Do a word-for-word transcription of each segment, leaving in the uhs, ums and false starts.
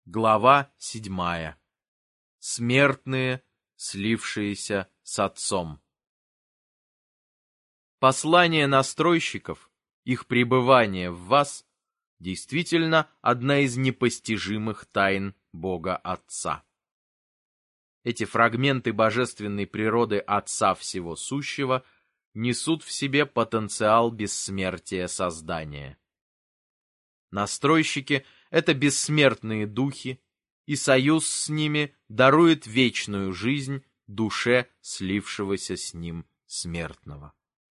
Глава седьмая. Смертные, слившиеся с Отцом. Послание настройщиков, их пребывание в вас, действительно одна из непостижимых тайн Бога Отца. Эти фрагменты божественной природы Отца Всего Сущего несут в себе потенциал бессмертия создания. Настройщики — это бессмертные духи, и союз с ними дарует вечную жизнь душе слившегося с ним смертного.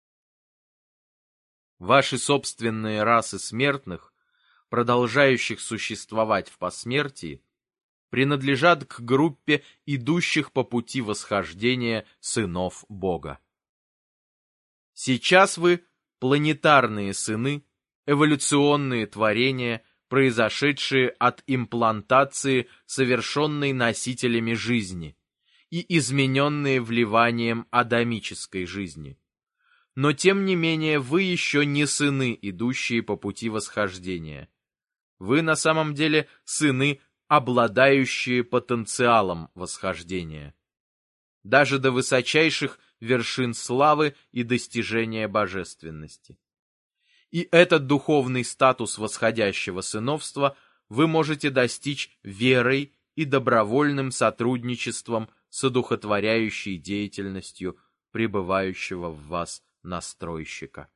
Ваши собственные расы смертных, продолжающих существовать в посмертии, принадлежат к группе идущих по пути восхождения сынов Бога. Сейчас вы планетарные сыны, эволюционные творения, произошедшие от имплантации, совершенной носителями жизни, и измененные вливанием адамической жизни. Но тем не менее вы еще не сыны, идущие по пути восхождения. Вы на самом деле сыны, обладающие потенциалом восхождения. Даже до высочайших вершин славы и достижения божественности. И этот духовный статус восходящего сыновства вы можете достичь верой и добровольным сотрудничеством с одухотворяющей деятельностью пребывающего в вас настройщика.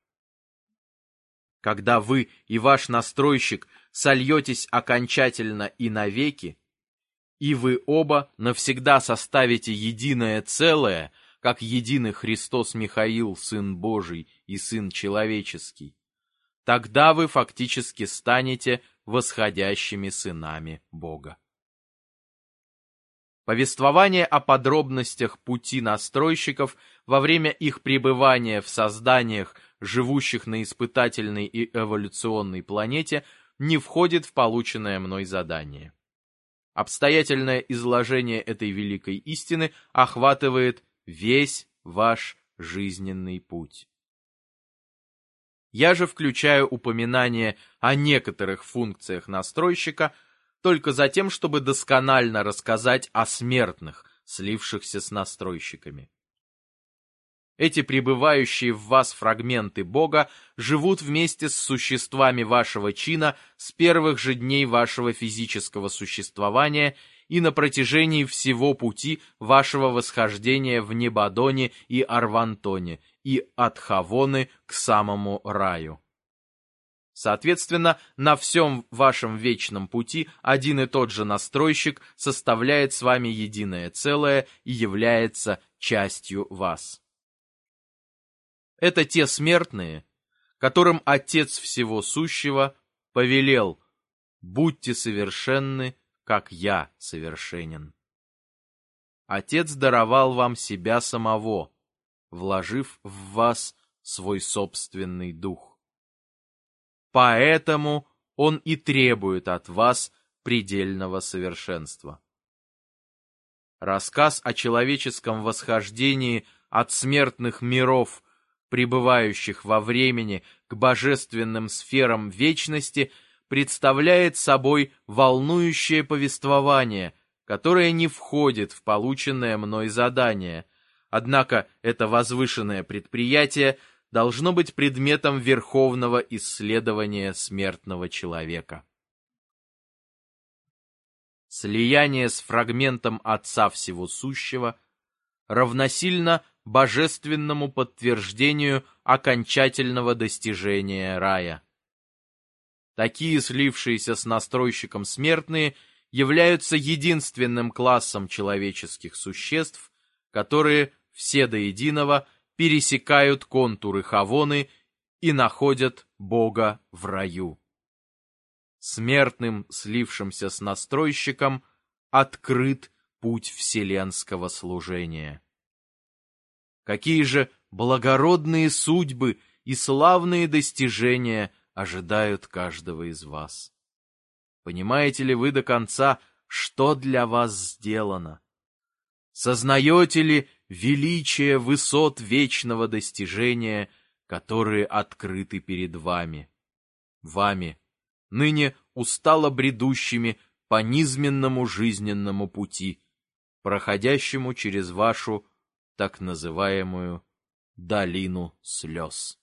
Когда вы и ваш настройщик сольетесь окончательно и навеки, и вы оба навсегда составите единое целое, как единый Христос Михаил, Сын Божий и Сын Человеческий, тогда вы фактически станете восходящими сынами Бога. Повествование о подробностях пути настройщиков во время их пребывания в созданиях, живущих на испытательной и эволюционной планете, не входит в полученное мной задание. Обстоятельное изложение этой великой истины охватывает весь ваш жизненный путь. Я же включаю упоминание о некоторых функциях настройщика только за тем, чтобы досконально рассказать о смертных, слившихся с настройщиками. Эти пребывающие в вас фрагменты Бога живут вместе с существами вашего чина с первых же дней вашего физического существования и на протяжении всего пути вашего восхождения в Небадоне и Арвантоне, и от Хавоны к самому раю. Соответственно, на всем вашем вечном пути один и тот же настройщик составляет с вами единое целое и является частью вас. Это те смертные, которым Отец Всего Сущего повелел: «Будьте совершенны, как я совершенен». Отец даровал вам себя самого, вложив в вас свой собственный дух. Поэтому он и требует от вас предельного совершенства. Рассказ о человеческом восхождении от смертных миров, пребывающих во времени, к божественным сферам вечности, представляет собой волнующее повествование, которое не входит в полученное мной задание, однако это возвышенное предприятие должно быть предметом верховного исследования смертного человека. Слияние с фрагментом Отца Всего Сущего равносильно божественному подтверждению окончательного достижения рая. Такие слившиеся с настройщиком смертные являются единственным классом человеческих существ, которые все до единого пересекают контуры Хавоны и находят Бога в раю. Смертным, слившимся с настройщиком, открыт путь вселенского служения. Какие же благородные судьбы и славные достижения ожидают каждого из вас! Понимаете ли вы до конца, что для вас сделано? Сознаете ли величие высот вечного достижения, которые открыты перед вами? Вами, ныне устало бредущими по низменному жизненному пути, проходящему через вашу так называемую долину слез.